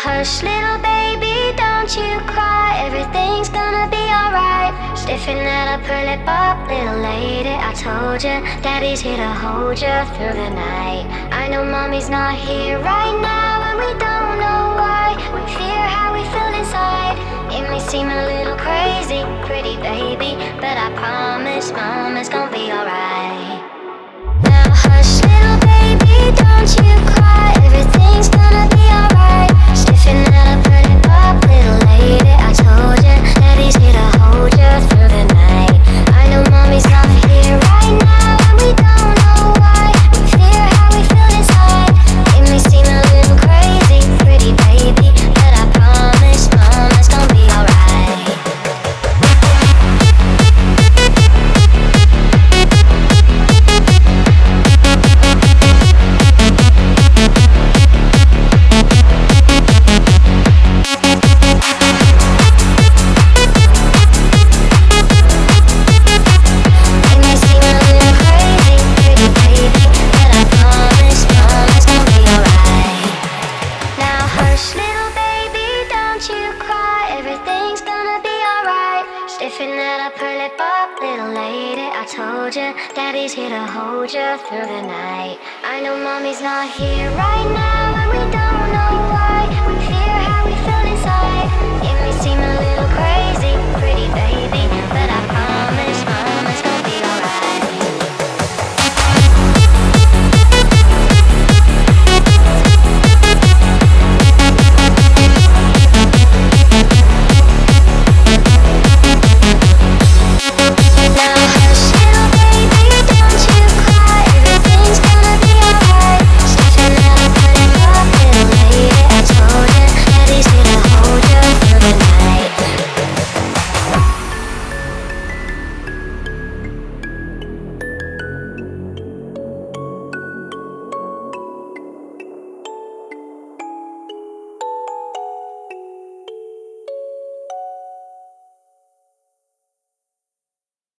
hush, little baby, don't you cry. Everything's gonna be alright. Stiffen that upper lip up, little lady. I told you, daddy's here to hold you through the night. I know mommy's not here right now, and we don't know why. We fear how we feel inside. It may seem a little crazy, pretty baby, but I promise mama's gonna be alright. Now hush, little baby, don't you cry. Everything's gonna be alright. Stiffen that upper lip up, little lady. I told you, daddy's here to hold you through the night. I know mommy's not here right now, and we don't know why. We fear how we feel inside. It may seem a little crazy, pretty baby, but I promise mama's gonna be alright. Daddy's here to hold you through the night. I know mommy's not here right now, and we don't know why. We feel